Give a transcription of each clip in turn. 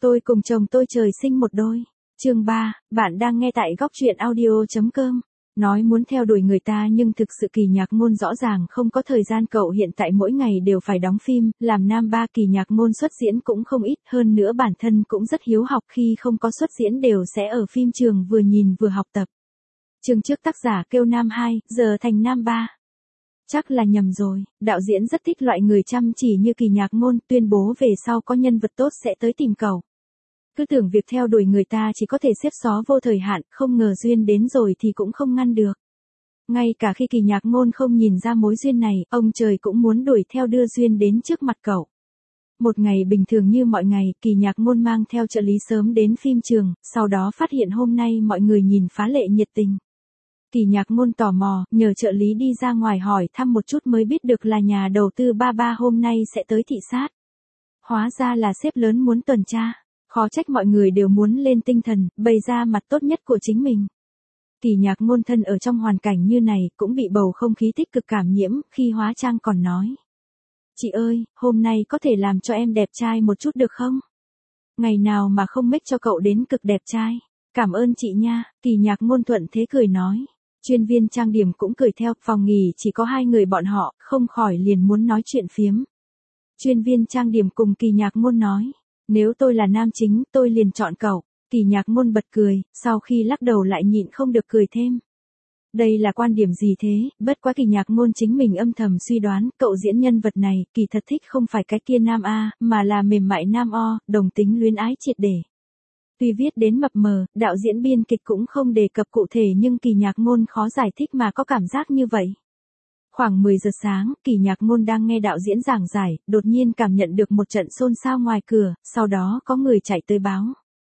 Tôi cùng chồng tôi trời sinh một đôi. Chương 3, bạn đang nghe tại góc truyện audio.com. Nói muốn theo đuổi người ta nhưng thực sự Kỳ Nhạc Môn rõ ràng không có thời gian. Cậu hiện tại mỗi ngày đều phải đóng phim, làm nam ba. Kỳ Nhạc Môn xuất diễn cũng không ít, hơn nữa bản thân cũng rất hiếu học, khi không có xuất diễn đều sẽ ở phim trường vừa nhìn vừa học tập. Chương trước tác giả kêu nam 2, giờ thành nam 3. Chắc là nhầm rồi, đạo diễn rất thích loại người chăm chỉ như Kỳ Nhạc Môn, tuyên bố về sau có nhân vật tốt sẽ tới tìm cậu. Cứ tưởng việc theo đuổi người ta chỉ có thể xếp xó vô thời hạn, không ngờ duyên đến rồi thì cũng không ngăn được. Ngay cả khi Kỳ Nhạc Môn không nhìn ra mối duyên này, ông trời cũng muốn đuổi theo đưa duyên đến trước mặt cậu. Một ngày bình thường như mọi ngày, Kỳ Nhạc Môn mang theo trợ lý sớm đến phim trường, sau đó phát hiện hôm nay mọi người nhìn phá lệ nhiệt tình. Kỳ Nhạc Môn tò mò, nhờ trợ lý đi ra ngoài hỏi thăm một chút mới biết được là nhà đầu tư Ba hôm nay sẽ tới thị sát. Hóa ra là sếp lớn muốn tuần tra. Khó trách mọi người đều muốn lên tinh thần, bày ra mặt tốt nhất của chính mình. Kỳ Nhạc Môn thân ở trong hoàn cảnh như này, cũng bị bầu không khí tích cực cảm nhiễm, khi hóa trang còn nói. Chị ơi, hôm nay có thể làm cho em đẹp trai một chút được không? Ngày nào mà không make cho cậu đến cực đẹp trai. Cảm ơn chị nha, Kỳ Nhạc Môn thuận thế cười nói. Chuyên viên trang điểm cũng cười theo, phòng nghỉ chỉ có hai người bọn họ, không khỏi liền muốn nói chuyện phiếm. Chuyên viên trang điểm cùng Kỳ Nhạc Môn nói. Nếu tôi là nam chính, tôi liền chọn cậu. Kỳ Nhạc Môn bật cười, sau khi lắc đầu lại nhịn không được cười thêm. Đây là quan điểm gì thế, bất quá Kỳ Nhạc Môn chính mình âm thầm suy đoán, cậu diễn nhân vật này, kỳ thật thích không phải cái kia nam A, mà là mềm mại nam O, đồng tính luyến ái triệt để. Tuy viết đến mập mờ, đạo diễn biên kịch cũng không đề cập cụ thể nhưng Kỳ Nhạc Môn khó giải thích mà có cảm giác như vậy. Khoảng 10 giờ sáng, Kỳ Nhạc Môn đang nghe đạo diễn giảng giải, đột nhiên cảm nhận được một trận xôn xao ngoài cửa, sau đó có người chạy tới báo.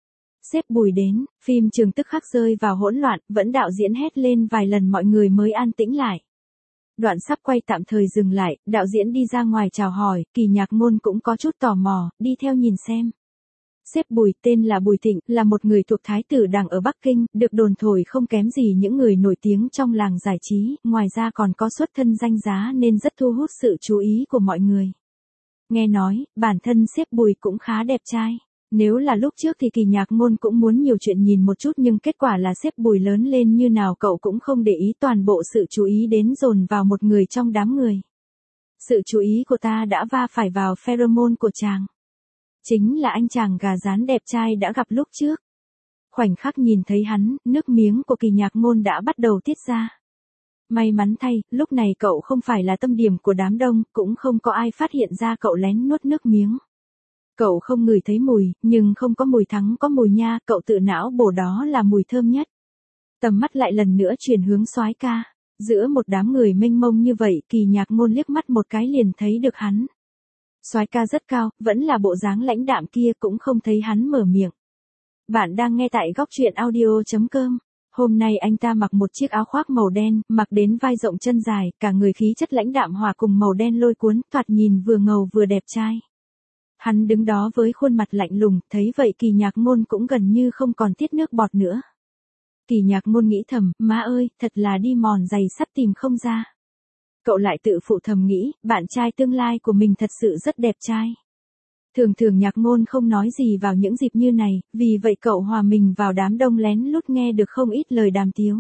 Sếp Bùi đến, phim trường tức khắc rơi vào hỗn loạn, vẫn đạo diễn hét lên vài lần mọi người mới an tĩnh lại. Đoạn sắp quay tạm thời dừng lại, đạo diễn đi ra ngoài chào hỏi, Kỳ Nhạc Môn cũng có chút tò mò, đi theo nhìn xem. Sếp Bùi, tên là Bùi Thịnh, là một người thuộc Thái tử Đảng ở Bắc Kinh, được đồn thổi không kém gì những người nổi tiếng trong làng giải trí, ngoài ra còn có xuất thân danh giá nên rất thu hút sự chú ý của mọi người. Nghe nói, bản thân sếp Bùi cũng khá đẹp trai. Nếu là lúc trước thì Kỳ Nhạc Môn cũng muốn nhiều chuyện nhìn một chút nhưng kết quả là sếp Bùi lớn lên như nào cậu cũng không để ý, toàn bộ sự chú ý đến dồn vào một người trong đám người. Sự chú ý của ta đã va phải vào pheromone của chàng. Chính là anh chàng gà rán đẹp trai đã gặp lúc trước. Khoảnh khắc nhìn thấy hắn, nước miếng của Kỳ Nhạc Môn đã bắt đầu tiết ra. May mắn thay, lúc này cậu không phải là tâm điểm của đám đông, cũng không có ai phát hiện ra cậu lén nuốt nước miếng. Cậu không ngửi thấy mùi, nhưng không có mùi thắng có mùi nha, cậu tự não bổ đó là mùi thơm nhất. Tầm mắt lại lần nữa chuyển hướng soái ca. Giữa một đám người mênh mông như vậy, Kỳ Nhạc Môn liếc mắt một cái liền thấy được hắn. Soái ca rất cao, vẫn là bộ dáng lãnh đạm kia, cũng không thấy hắn mở miệng. Bạn đang nghe tại góc truyện audio.com. Hôm nay anh ta mặc một chiếc áo khoác màu đen, mặc đến vai rộng chân dài, cả người khí chất lãnh đạm hòa cùng màu đen lôi cuốn, thoạt nhìn vừa ngầu vừa đẹp trai. Hắn đứng đó với khuôn mặt lạnh lùng, thấy vậy Kỳ Nhạc Môn cũng gần như không còn tiết nước bọt nữa. Kỳ Nhạc Môn nghĩ thầm, má ơi, thật là đi mòn giày sắt tìm không ra. Cậu lại tự phụ thầm nghĩ, bạn trai tương lai của mình thật sự rất đẹp trai. Thường thường Nhạc Môn không nói gì vào những dịp như này, vì vậy cậu hòa mình vào đám đông lén lút nghe được không ít lời đàm tiếu.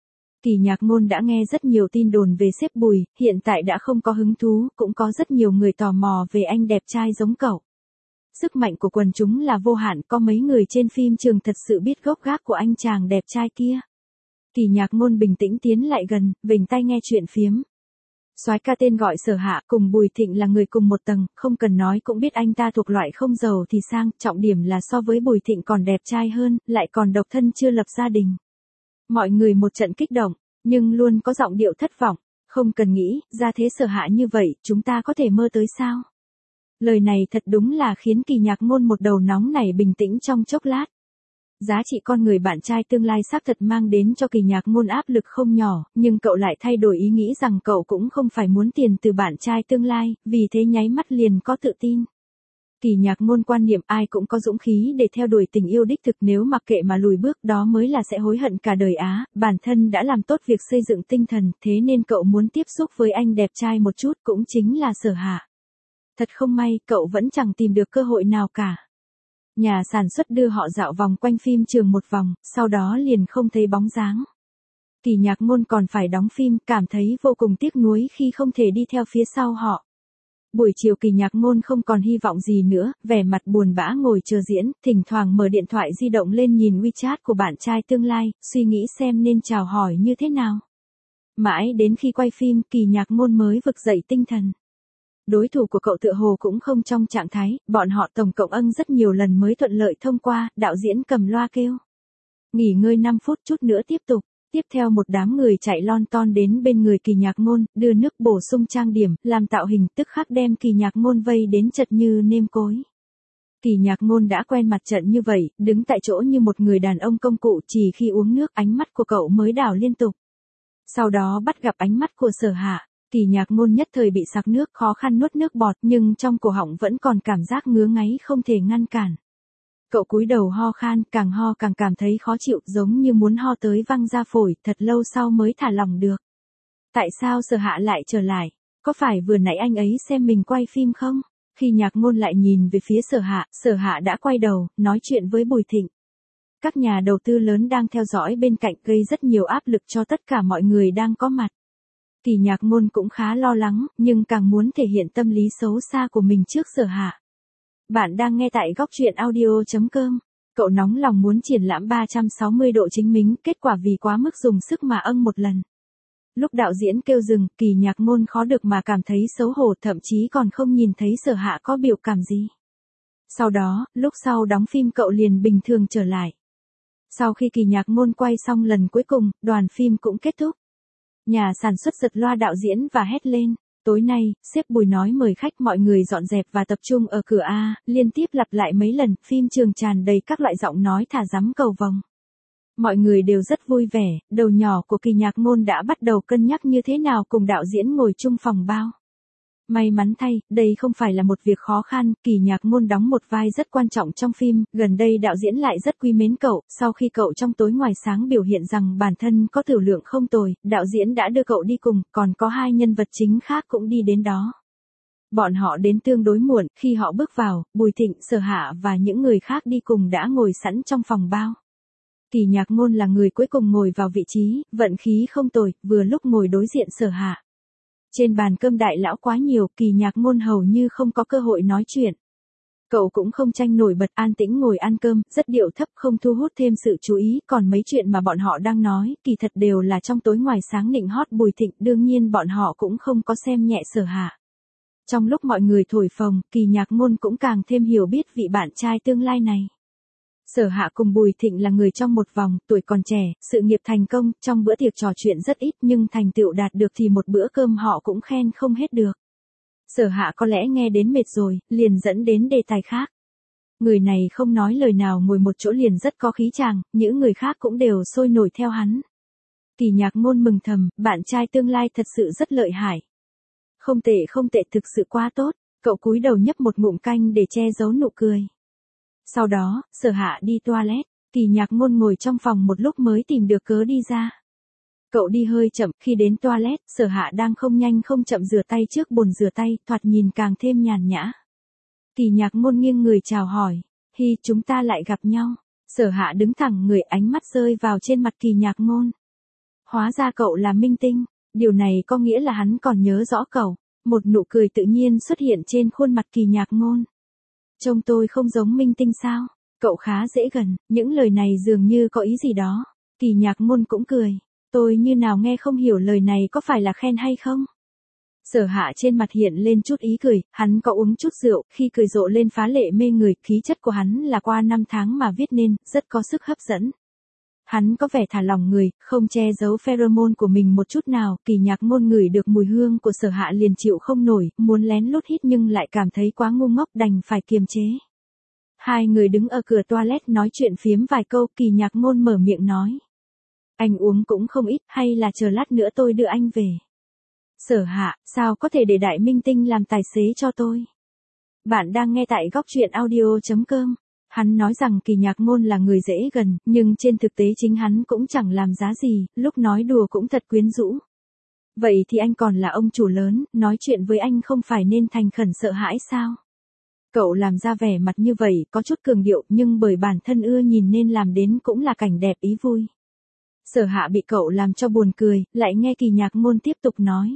Kỳ Nhạc Môn đã nghe rất nhiều tin đồn về sếp Bùi, hiện tại đã không có hứng thú, cũng có rất nhiều người tò mò về anh đẹp trai giống cậu. Sức mạnh của quần chúng là vô hạn, có mấy người trên phim trường thật sự biết gốc gác của anh chàng đẹp trai kia. Kỳ Nhạc Môn bình tĩnh tiến lại gần, vểnh tai nghe chuyện phiếm. Soái ca tên gọi Sở Hạ, cùng Bùi Thịnh là người cùng một tầng, không cần nói cũng biết anh ta thuộc loại không giàu thì sang, trọng điểm là so với Bùi Thịnh còn đẹp trai hơn, lại còn độc thân chưa lập gia đình. Mọi người một trận kích động, nhưng luôn có giọng điệu thất vọng, không cần nghĩ, ra thế Sở Hạ như vậy, chúng ta có thể mơ tới sao? Lời này thật đúng là khiến Kỳ Nhạc Môn một đầu nóng nảy bình tĩnh trong chốc lát. Giá trị con người bạn trai tương lai xác thật mang đến cho Kỳ Nhạc Môn áp lực không nhỏ, nhưng cậu lại thay đổi ý nghĩ rằng cậu cũng không phải muốn tiền từ bạn trai tương lai, vì thế nháy mắt liền có tự tin. Kỳ Nhạc Môn quan niệm ai cũng có dũng khí để theo đuổi tình yêu đích thực, nếu mặc kệ mà lùi bước đó mới là sẽ hối hận cả đời á, bản thân đã làm tốt việc xây dựng tinh thần, thế nên cậu muốn tiếp xúc với anh đẹp trai một chút, cũng chính là Sở Hạ. Thật không may, cậu vẫn chẳng tìm được cơ hội nào cả. Nhà sản xuất đưa họ dạo vòng quanh phim trường một vòng, sau đó liền không thấy bóng dáng. Kỳ Nhạc Ngôn còn phải đóng phim, cảm thấy vô cùng tiếc nuối khi không thể đi theo phía sau họ. Buổi chiều Kỳ Nhạc Ngôn không còn hy vọng gì nữa, vẻ mặt buồn bã ngồi chờ diễn, thỉnh thoảng mở điện thoại di động lên nhìn WeChat của bạn trai tương lai, suy nghĩ xem nên chào hỏi như thế nào. Mãi đến khi quay phim, Kỳ Nhạc Ngôn mới vực dậy tinh thần. Đối thủ của cậu tựa hồ cũng không trong trạng thái, bọn họ tổng cộng rất nhiều lần mới thuận lợi thông qua, đạo diễn cầm loa kêu. Nghỉ ngơi 5 phút chút nữa tiếp tục. Tiếp theo một đám người chạy lon ton đến bên người Kỳ Nhạc Ngôn, đưa nước bổ sung trang điểm, làm tạo hình, tức khắc đem Kỳ Nhạc Ngôn vây đến chật như nêm cối. Kỳ Nhạc Ngôn đã quen mặt trận như vậy, đứng tại chỗ như một người đàn ông công cụ, chỉ khi uống nước ánh mắt của cậu mới đảo liên tục. Sau đó bắt gặp ánh mắt của Sở Hạ, Kỳ Nhạc Ngôn nhất thời bị sặc nước, khó khăn nuốt nước bọt, nhưng trong cổ họng vẫn còn cảm giác ngứa ngáy không thể ngăn cản. Cậu cúi đầu ho khan, càng ho càng cảm thấy khó chịu, giống như muốn ho tới văng ra phổi, thật lâu sau mới thả lỏng được. Tại sao Sở Hạ lại trở lại? Có phải vừa nãy anh ấy xem mình quay phim không? Khi Nhạc Ngôn lại nhìn về phía Sở Hạ đã quay đầu, nói chuyện với Bùi Thịnh. Các nhà đầu tư lớn đang theo dõi bên cạnh, gây rất nhiều áp lực cho tất cả mọi người đang có mặt. Kỳ Nhạc Ngôn cũng khá lo lắng, nhưng càng muốn thể hiện tâm lý xấu xa của mình trước Sở Hạ. Bạn đang nghe tại góc truyện audio.com. Cậu nóng lòng muốn triển lãm 360 độ chính mình, kết quả vì quá mức dùng sức mà một lần. Lúc đạo diễn kêu dừng, Kỳ Nhạc Ngôn khó được mà cảm thấy xấu hổ, thậm chí còn không nhìn thấy Sở Hạ có biểu cảm gì. Sau đó, lúc sau đóng phim cậu liền bình thường trở lại. Sau khi Kỳ Nhạc Ngôn quay xong lần cuối cùng, đoàn phim cũng kết thúc. Nhà sản xuất giật loa đạo diễn và hét lên. Tối nay, sếp Bùi nói mời khách mọi người dọn dẹp và tập trung ở cửa A, liên tiếp lặp lại mấy lần, phim trường tràn đầy các loại giọng nói thả dắm cầu vồng. Mọi người đều rất vui vẻ, đầu nhỏ của Kỳ Nhạc Ngôn đã bắt đầu cân nhắc như thế nào cùng đạo diễn ngồi chung phòng bao. May mắn thay, đây không phải là một việc khó khăn, Kỳ Nhạc Ngôn đóng một vai rất quan trọng trong phim, gần đây đạo diễn lại rất quý mến cậu, sau khi cậu trong tối ngoài sáng biểu hiện rằng bản thân có tiểu lượng không tồi, đạo diễn đã đưa cậu đi cùng, còn có 2 nhân vật chính khác cũng đi đến đó. Bọn họ đến tương đối muộn, khi họ bước vào, Bùi Thịnh, Sở Hạ và những người khác đi cùng đã ngồi sẵn trong phòng bao. Kỳ Nhạc Ngôn là người cuối cùng ngồi vào vị trí, vận khí không tồi, vừa lúc ngồi đối diện Sở Hạ. Trên bàn cơm đại lão quá nhiều, Kỳ Nhạc Ngôn hầu như không có cơ hội nói chuyện. Cậu cũng không tranh nổi bật, an tĩnh ngồi ăn cơm, rất điệu thấp, không thu hút thêm sự chú ý, còn mấy chuyện mà bọn họ đang nói, kỳ thật đều là trong tối ngoài sáng nịnh hót Bùi Thịnh, đương nhiên bọn họ cũng không có xem nhẹ Sở Hạ. Trong lúc mọi người thổi phồng, Kỳ Nhạc Ngôn cũng càng thêm hiểu biết vị bạn trai tương lai này. Sở Hạ cùng Bùi Thịnh là người trong một vòng, tuổi còn trẻ, sự nghiệp thành công, trong bữa tiệc trò chuyện rất ít nhưng thành tựu đạt được thì một bữa cơm họ cũng khen không hết được. Sở Hạ có lẽ nghe đến mệt rồi, liền dẫn đến đề tài khác. Người này không nói lời nào ngồi một chỗ liền rất có khí chàng, những người khác cũng đều sôi nổi theo hắn. Kỳ Nhạc Ngôn mừng thầm, bạn trai tương lai thật sự rất lợi hại. Không tệ thực sự quá tốt, cậu cúi đầu nhấp một ngụm canh để che giấu nụ cười. Sau đó, Sở Hạ đi toilet, Kỳ Nhạc Ngôn ngồi trong phòng một lúc mới tìm được cớ đi ra. Cậu đi hơi chậm, khi đến toilet, Sở Hạ đang không nhanh không chậm rửa tay trước bồn rửa tay, thoạt nhìn càng thêm nhàn nhã. Kỳ Nhạc Ngôn nghiêng người chào hỏi, hi chúng ta lại gặp nhau. Sở Hạ đứng thẳng người, ánh mắt rơi vào trên mặt Kỳ Nhạc Ngôn. Hóa ra cậu là minh tinh, điều này có nghĩa là hắn còn nhớ rõ cậu. Một nụ cười tự nhiên xuất hiện trên khuôn mặt Kỳ Nhạc Ngôn. Trông tôi không giống minh tinh sao? Cậu khá dễ gần, những lời này dường như có ý gì đó. Kỳ Nhạc Ngôn cũng cười. Tôi như nào nghe không hiểu lời này có phải là khen hay không? Sở Hạ trên mặt hiện lên chút ý cười, hắn có uống chút rượu, khi cười rộ lên phá lệ mê người, khí chất của hắn là qua 5 tháng mà viết nên, rất có sức hấp dẫn. Hắn có vẻ thả lỏng người, không che giấu pheromone của mình một chút nào, Kỳ Nhạc Ngôn ngửi được mùi hương của Sở Hạ liền chịu không nổi, muốn lén lút hít nhưng lại cảm thấy quá ngu ngốc đành phải kiềm chế. Hai người đứng ở cửa toilet nói chuyện phiếm vài câu, Kỳ Nhạc Ngôn mở miệng nói. Anh uống cũng không ít, hay là chờ lát nữa tôi đưa anh về. Sở Hạ, sao có thể để đại minh tinh làm tài xế cho tôi? Bạn đang nghe tại góc truyện audio.com. Hắn nói rằng Kỳ Nhạc Ngôn là người dễ gần, nhưng trên thực tế chính hắn cũng chẳng làm giá gì, lúc nói đùa cũng thật quyến rũ. Vậy thì anh còn là ông chủ lớn, nói chuyện với anh không phải nên thành khẩn sợ hãi sao? Cậu làm ra vẻ mặt như vậy có chút cường điệu nhưng bởi bản thân ưa nhìn nên làm đến cũng là cảnh đẹp ý vui. Sở Hạ bị cậu làm cho buồn cười, lại nghe Kỳ Nhạc Ngôn tiếp tục nói.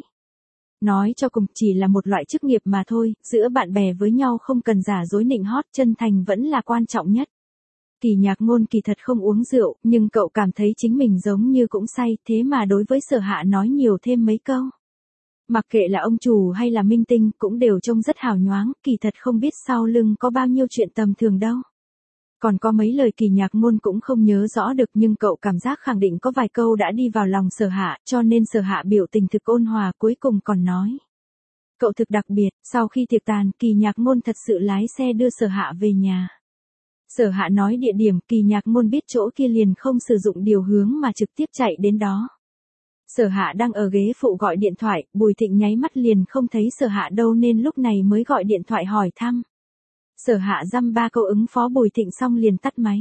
Nói cho cùng chỉ là một loại chức nghiệp mà thôi, giữa bạn bè với nhau không cần giả dối nịnh hót, chân thành vẫn là quan trọng nhất. Kỳ Nhạc Ngôn kỳ thật không uống rượu, nhưng cậu cảm thấy chính mình giống như cũng say, thế mà đối với Sở Hạ nói nhiều thêm mấy câu. Mặc kệ là ông chủ hay là minh tinh cũng đều trông rất hào nhoáng, kỳ thật không biết sau lưng có bao nhiêu chuyện tầm thường đâu. Còn có mấy lời Kỳ Nhạc Ngôn cũng không nhớ rõ được nhưng cậu cảm giác khẳng định có vài câu đã đi vào lòng Sở Hạ, cho nên Sở Hạ biểu tình thực ôn hòa cuối cùng còn nói. Cậu thực đặc biệt, sau khi tiệc tàn Kỳ Nhạc Ngôn thật sự lái xe đưa Sở Hạ về nhà. Sở Hạ nói địa điểm, Kỳ Nhạc Ngôn biết chỗ kia liền không sử dụng điều hướng mà trực tiếp chạy đến đó. Sở Hạ đang ở ghế phụ gọi điện thoại, Bùi Thịnh nháy mắt liền không thấy Sở Hạ đâu nên lúc này mới gọi điện thoại hỏi thăm. Sở Hạ dăm ba câu ứng phó Bùi Thịnh xong liền tắt máy.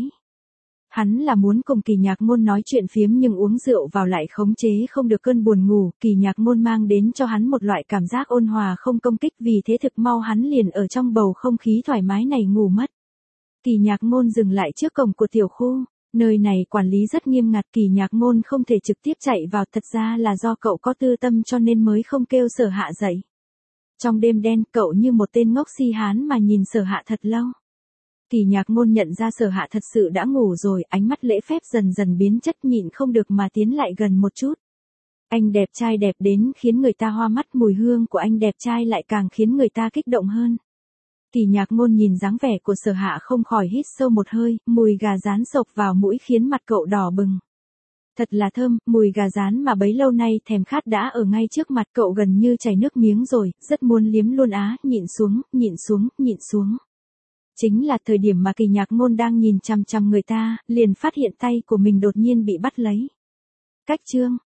Hắn là muốn cùng Kỳ Nhạc Ngôn nói chuyện phiếm nhưng uống rượu vào lại khống chế không được cơn buồn ngủ, Kỳ Nhạc Ngôn mang đến cho hắn một loại cảm giác ôn hòa không công kích vì thế thực mau hắn liền ở trong bầu không khí thoải mái này ngủ mất. Kỳ Nhạc Ngôn dừng lại trước cổng của tiểu khu, nơi này quản lý rất nghiêm ngặt Kỳ Nhạc Ngôn không thể trực tiếp chạy vào thật ra là do cậu có tư tâm cho nên mới không kêu Sở Hạ dậy. Trong đêm đen cậu như một tên ngốc si hán mà nhìn Sở Hạ thật lâu. Kỳ Nhạc Ngôn nhận ra Sở Hạ thật sự đã ngủ rồi, ánh mắt lễ phép dần dần biến chất nhịn không được mà tiến lại gần một chút. Anh đẹp trai đẹp đến khiến người ta hoa mắt, mùi hương của anh đẹp trai lại càng khiến người ta kích động hơn. Kỳ Nhạc Ngôn nhìn dáng vẻ của Sở Hạ không khỏi hít sâu một hơi, mùi gà rán xộc vào mũi khiến mặt cậu đỏ bừng. Thật là thơm, mùi gà rán mà bấy lâu nay thèm khát đã ở ngay trước mặt cậu gần như chảy nước miếng rồi, rất muốn liếm luôn á, nhịn xuống, nhịn xuống, nhịn xuống. Chính là thời điểm mà Kỳ Nhạc Ngôn đang nhìn chằm chằm người ta, liền phát hiện tay của mình đột nhiên bị bắt lấy. Cách chương